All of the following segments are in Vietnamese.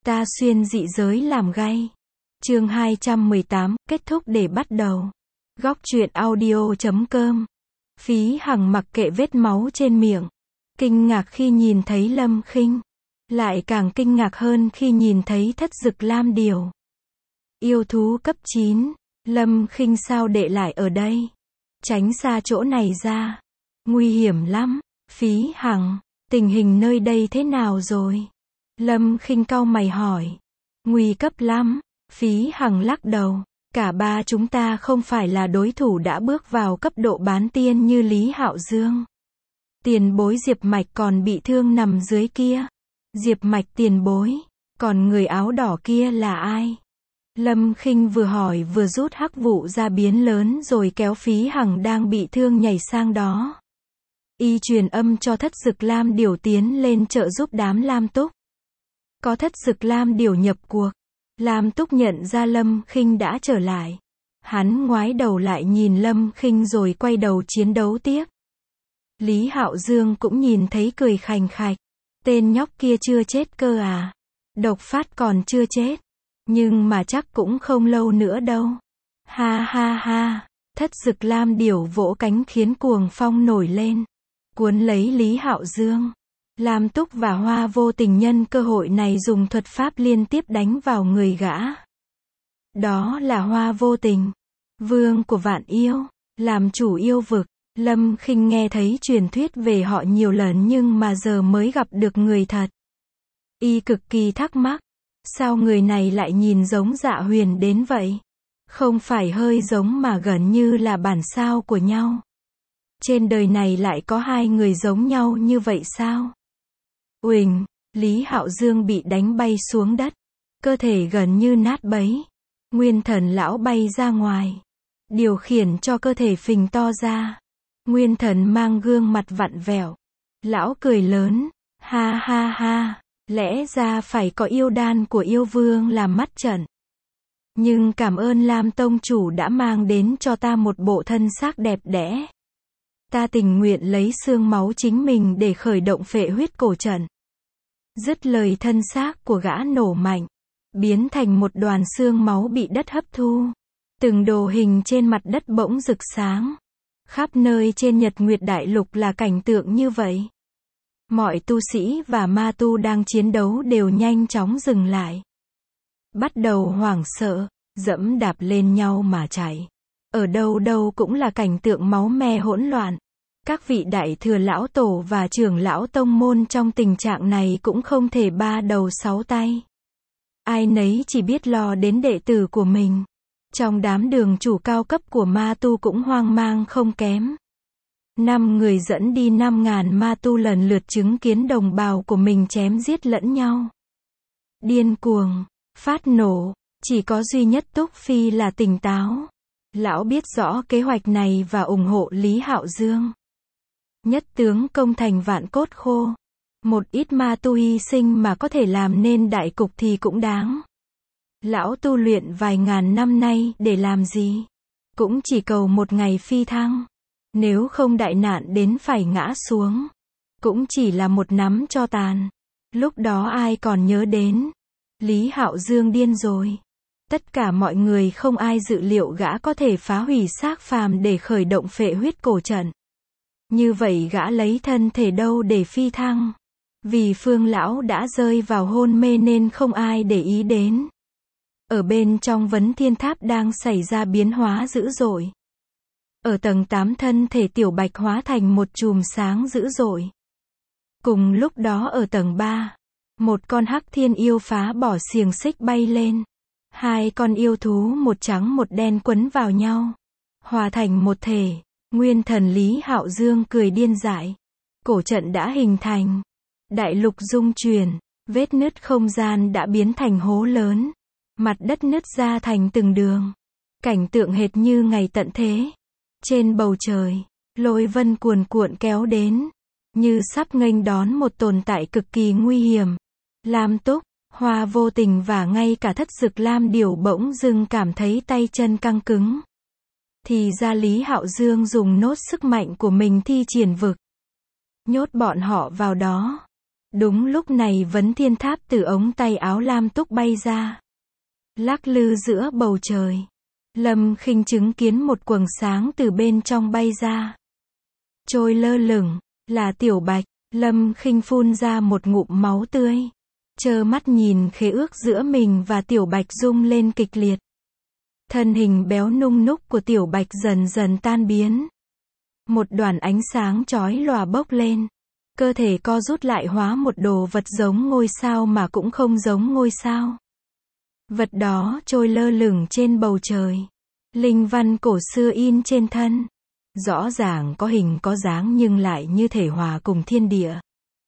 Ta xuyên dị giới làm gay. Chương 218, kết thúc để bắt đầu. Góc truyện audio.com. Phí Hằng mặc kệ vết máu trên miệng. Kinh ngạc khi nhìn thấy Lâm Khinh. Lại càng kinh ngạc hơn khi nhìn thấy Thất Dực Lam Điểu. Yêu thú cấp 9. Lâm Khinh sao đệ lại ở đây? Tránh xa chỗ này ra. Nguy hiểm lắm. Phí Hằng, tình hình nơi đây thế nào rồi? Lâm Khinh cau mày hỏi. Nguy cấp lắm. Phí Hằng lắc đầu. Cả ba chúng ta không phải là đối thủ đã bước vào cấp độ bán tiên như Lý Hạo Dương. Tiền bối Diệp Mạch còn bị thương nằm dưới kia. Diệp Mạch tiền bối. Còn người áo đỏ kia là ai? Lâm Khinh vừa hỏi vừa rút hắc vụ ra biến lớn rồi kéo Phí Hằng đang bị thương nhảy sang đó. Y truyền âm cho Thất Dực Lam Điểu tiến lên trợ giúp đám Lam Túc. Có Thất Dực Lam Điểu nhập cuộc. Lam Túc nhận ra Lâm Khinh đã trở lại. Hắn ngoái đầu lại nhìn Lâm Khinh rồi quay đầu chiến đấu tiếp. Lý Hạo Dương cũng nhìn thấy cười khành khạch. Tên nhóc kia chưa chết cơ à? Độc phát còn chưa chết. Nhưng mà chắc cũng không lâu nữa đâu. Ha ha ha. Thất Dực Lam Điểu vỗ cánh khiến cuồng phong nổi lên. Cuốn lấy Lý Hạo Dương. Lam Túc và Hoa Vô Tình nhân cơ hội này dùng thuật pháp liên tiếp đánh vào người gã. Đó là Hoa Vô Tình, vương của vạn yêu, làm chủ yêu vực. Lâm Khinh nghe thấy truyền thuyết về họ nhiều lần nhưng mà giờ mới gặp được người thật. Y cực kỳ thắc mắc, sao người này lại nhìn giống Dạ Huyền đến vậy? Không phải hơi giống mà gần như là bản sao của nhau. Trên đời này lại có hai người giống nhau như vậy sao? Uỳnh, Lý Hạo Dương bị đánh bay xuống đất. Cơ thể gần như nát bấy. Nguyên Thần lão bay ra ngoài. Điều khiển cho cơ thể phình to ra. Nguyên Thần mang gương mặt vặn vẹo. Lão cười lớn. Ha ha ha. Lẽ ra phải có yêu đan của yêu vương làm mắt trận. Nhưng cảm ơn Lam Tông chủ đã mang đến cho ta một bộ thân xác đẹp đẽ. Ta tình nguyện lấy xương máu chính mình để khởi động phệ huyết cổ trận. Dứt lời thân xác của gã nổ mạnh. Biến thành một đoàn xương máu bị đất hấp thu. Từng đồ hình trên mặt đất bỗng rực sáng. Khắp nơi trên Nhật Nguyệt Đại Lục là cảnh tượng như vậy. Mọi tu sĩ và ma tu đang chiến đấu đều nhanh chóng dừng lại. Bắt đầu hoảng sợ, dẫm đạp lên nhau mà chạy. Ở đâu đâu cũng là cảnh tượng máu me hỗn loạn. Các vị đại thừa lão tổ và trưởng lão tông môn trong tình trạng này cũng không thể ba đầu sáu tay. Ai nấy chỉ biết lo đến đệ tử của mình. Trong đám đường chủ cao cấp của ma tu cũng hoang mang không kém. 5 người dẫn đi 5.000 ma tu lần lượt chứng kiến đồng bào của mình chém giết lẫn nhau. Điên cuồng, phát nổ, chỉ có duy nhất Túc Phi là tỉnh táo. Lão biết rõ kế hoạch này và ủng hộ Lý Hạo Dương. Nhất tướng công thành vạn cốt khô. Một ít ma tu hy sinh mà có thể làm nên đại cục thì cũng đáng. Lão tu luyện vài ngàn năm nay để làm gì? Cũng chỉ cầu một ngày phi thăng. Nếu không đại nạn đến phải ngã xuống. Cũng chỉ là một nắm tro tàn. Lúc đó ai còn nhớ đến. Lý Hạo Dương điên rồi. Tất cả mọi người không ai dự liệu gã có thể phá hủy xác phàm để khởi động phệ huyết cổ trận. Như vậy gã lấy thân thể đâu để phi thăng? Vì Phương lão đã rơi vào hôn mê nên không ai để ý đến. Ở bên trong Vấn Thiên Tháp đang xảy ra biến hóa dữ dội. Ở tầng 8 thân thể Tiểu Bạch hóa thành một chùm sáng dữ dội. Cùng lúc đó ở tầng 3, một con hắc thiên yêu phá bỏ xiềng xích bay lên. Hai con yêu thú một trắng một đen quấn vào nhau, hòa thành một thể. Nguyên Thần Lý Hạo Dương cười điên dại. Cổ trận đã hình thành. Đại lục rung chuyển. Vết nứt không gian đã biến thành hố lớn. Mặt đất nứt ra thành từng đường. Cảnh tượng hệt như ngày tận thế. Trên bầu trời, lôi vân cuồn cuộn kéo đến. Như sắp nghênh đón một tồn tại cực kỳ nguy hiểm. Lam Túc, Hoa Vô Tình và ngay cả Thất Dực Lam Điểu bỗng dưng cảm thấy tay chân căng cứng. Thì ra Lý Hạo Dương dùng nốt sức mạnh của mình thi triển vực. Nhốt bọn họ vào đó. Đúng lúc này vấn thiên tháp từ ống tay áo Lam Túc bay ra, lắc lư giữa bầu trời. Lâm Khinh chứng kiến một quầng sáng từ bên trong bay ra, trôi lơ lửng, là Tiểu Bạch. Lâm Khinh phun ra một ngụm máu tươi, trơ mắt nhìn khế ước giữa mình và Tiểu Bạch rung lên kịch liệt. Thân hình béo nung núc của Tiểu Bạch dần dần tan biến. Một đoàn ánh sáng chói lòa bốc lên. Cơ thể co rút lại hóa một đồ vật giống ngôi sao mà cũng không giống ngôi sao. Vật đó trôi lơ lửng trên bầu trời. Linh văn cổ xưa in trên thân. Rõ ràng có hình có dáng nhưng lại như thể hòa cùng thiên địa.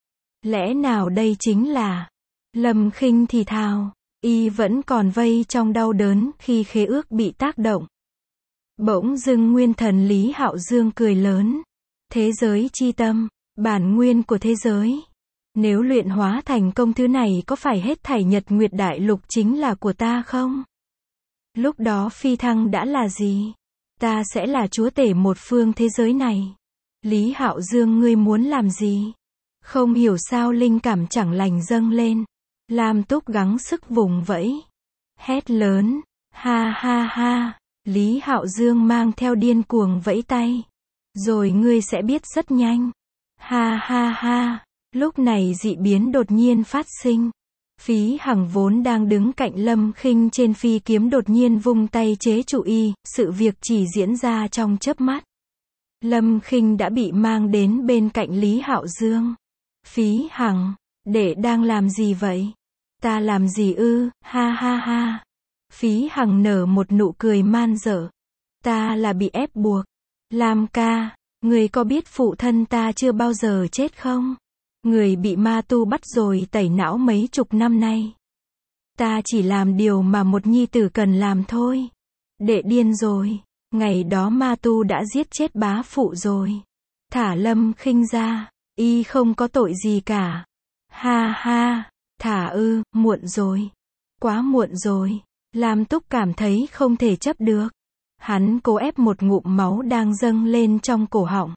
Lẽ nào đây chính là... Lâm Khinh thì thào. Y vẫn còn vây trong đau đớn khi khế ước bị tác động. Bỗng dưng nguyên thần Lý Hạo Dương cười lớn. Thế giới chi tâm, bản nguyên của thế giới. Nếu luyện hóa thành công thứ này có phải hết thảy Nhật Nguyệt Đại Lục chính là của ta không? Lúc đó phi thăng đã là gì? Ta sẽ là chúa tể một phương thế giới này. Lý Hạo Dương ngươi muốn làm gì? Không hiểu sao linh cảm chẳng lành dâng lên. Lam Túc gắng sức vùng vẫy. Hét lớn. Ha ha ha. Lý Hạo Dương mang theo điên cuồng vẫy tay. Rồi ngươi sẽ biết rất nhanh. Ha ha ha. Lúc này dị biến đột nhiên phát sinh. Phí Hằng vốn đang đứng cạnh Lâm Khinh trên phi kiếm đột nhiên vung tay chế trụ y, sự việc chỉ diễn ra trong chớp mắt. Lâm Khinh đã bị mang đến bên cạnh Lý Hạo Dương. Phí Hằng, đệ đang làm gì vậy? Ta làm gì ư? Ha ha ha. Phí Hằng nở một nụ cười man dở. Ta là bị ép buộc. Lam ca, người có biết phụ thân ta chưa bao giờ chết không? Người bị ma tu bắt rồi tẩy não mấy chục năm nay. Ta chỉ làm điều mà một nhi tử cần làm thôi. Đệ điên rồi. Ngày đó ma tu đã giết chết bá phụ rồi. Thả Lâm Khinh ra. Y không có tội gì cả. Ha ha. Thả ư, muộn rồi. Quá muộn rồi. Lam Túc cảm thấy không thể chấp được. Hắn cố ép một ngụm máu đang dâng lên trong cổ họng.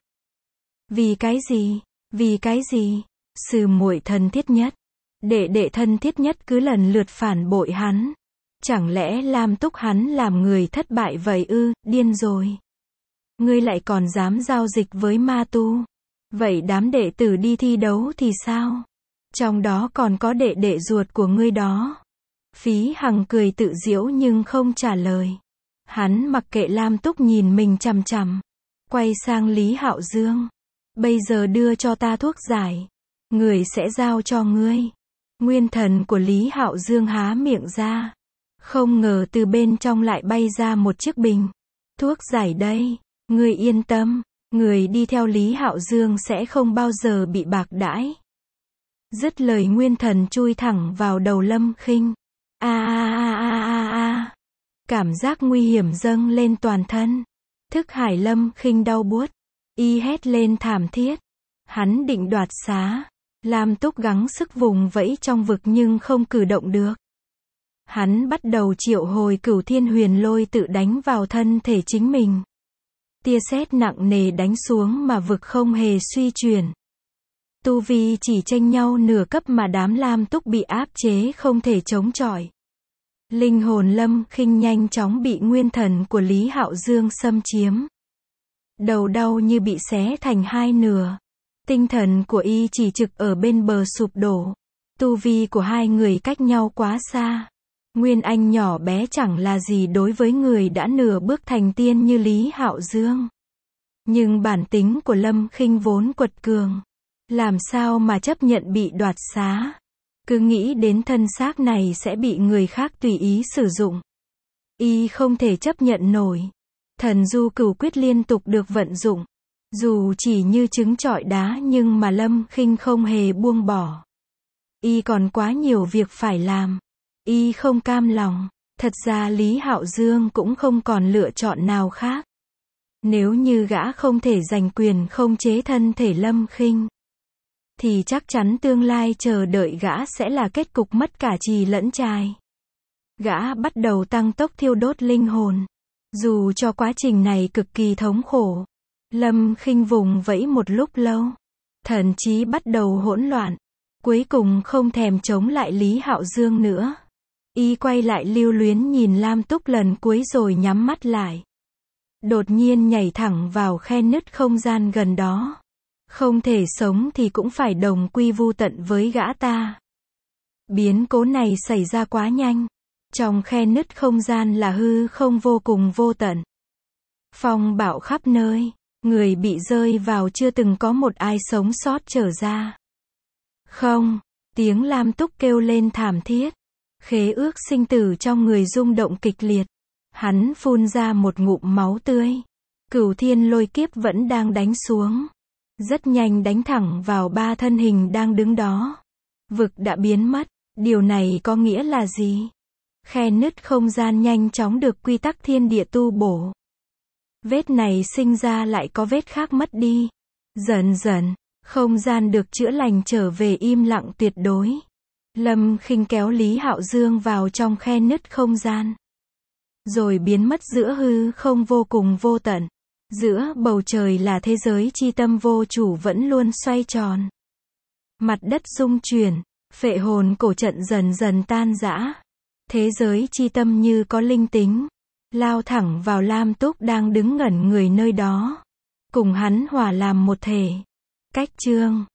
Vì cái gì? Vì cái gì? Sư muội thân thiết nhất. Đệ thân thiết nhất cứ lần lượt phản bội hắn. Chẳng lẽ Lam Túc hắn làm người thất bại vậy ư? Điên rồi. Ngươi lại còn dám giao dịch với ma tu. Vậy đám đệ tử đi thi đấu thì sao? Trong đó còn có đệ ruột của ngươi đó. Phí Hằng cười tự giễu nhưng không trả lời. Hắn mặc kệ Lam Túc nhìn mình chằm chằm. Quay sang Lý Hạo Dương. Bây giờ đưa cho ta thuốc giải. Người sẽ giao cho ngươi. Nguyên thần của Lý Hạo Dương há miệng ra. Không ngờ từ bên trong lại bay ra một chiếc bình. Thuốc giải đây. Ngươi yên tâm. Người đi theo Lý Hạo Dương sẽ không bao giờ bị bạc đãi. Dứt lời nguyên thần chui thẳng vào đầu Lâm Khinh. A. Cảm giác nguy hiểm dâng lên toàn thân. Thức hải Lâm Khinh đau buốt. Y hét lên thảm thiết. Hắn định đoạt xá. Lam Túc gắng sức vùng vẫy trong vực nhưng không cử động được. Hắn bắt đầu triệu hồi Cửu Thiên Huyền Lôi tự đánh vào thân thể chính mình. Tia sét nặng nề đánh xuống mà vực không hề suy chuyển. Tu vi chỉ chênh nhau nửa cấp mà đám Lam Túc bị áp chế không thể chống chọi. Linh hồn Lâm Khinh nhanh chóng bị nguyên thần của Lý Hạo Dương xâm chiếm. Đầu đau như bị xé thành hai nửa. Tinh thần của y chỉ trực ở bên bờ sụp đổ. Tu vi của hai người cách nhau quá xa. Nguyên anh nhỏ bé chẳng là gì đối với người đã nửa bước thành tiên như Lý Hạo Dương. Nhưng bản tính của Lâm Khinh vốn quật cường. Làm sao mà chấp nhận bị đoạt xá. Cứ nghĩ đến thân xác này sẽ bị người khác tùy ý sử dụng. Y không thể chấp nhận nổi. Thần du cửu quyết liên tục được vận dụng. Dù chỉ như trứng trọi đá nhưng mà Lâm Khinh không hề buông bỏ. Y còn quá nhiều việc phải làm. Y không cam lòng. Thật ra Lý Hạo Dương cũng không còn lựa chọn nào khác. Nếu như gã không thể giành quyền không chế thân thể Lâm Khinh, thì chắc chắn tương lai chờ đợi gã sẽ là kết cục mất cả trì lẫn trài. Gã bắt đầu tăng tốc thiêu đốt linh hồn. Dù cho quá trình này cực kỳ thống khổ. Lâm Khinh vùng vẫy một lúc lâu. Thần trí bắt đầu hỗn loạn. Cuối cùng không thèm chống lại Lý Hạo Dương nữa. Y quay lại lưu luyến nhìn Lam Túc lần cuối rồi nhắm mắt lại. Đột nhiên nhảy thẳng vào khe nứt không gian gần đó. Không thể sống thì cũng phải đồng quy vu tận với gã ta. Biến cố này xảy ra quá nhanh. Trong khe nứt không gian là hư không vô cùng vô tận. Phong bạo khắp nơi. Người bị rơi vào chưa từng có một ai sống sót trở ra. Không, tiếng Lam Túc kêu lên thảm thiết. Khế ước sinh tử trong người rung động kịch liệt. Hắn phun ra một ngụm máu tươi. Cửu thiên lôi kiếp vẫn đang đánh xuống. Rất nhanh đánh thẳng vào ba thân hình đang đứng đó. Vực đã biến mất. Điều này có nghĩa là gì? Khe nứt không gian nhanh chóng được quy tắc thiên địa tu bổ. Vết này sinh ra lại có vết khác mất đi. Dần dần, không gian được chữa lành trở về im lặng tuyệt đối. Lâm Khinh kéo Lý Hạo Dương vào trong khe nứt không gian. Rồi biến mất giữa hư không vô cùng vô tận. Giữa bầu trời là thế giới chi tâm vô chủ vẫn luôn xoay tròn. Mặt đất rung chuyển, phệ hồn cổ trận dần dần tan rã. Thế giới chi tâm như có linh tính. Lao thẳng vào Lam Túc đang đứng ngẩn người nơi đó. Cùng hắn hòa làm một thể. Cách chương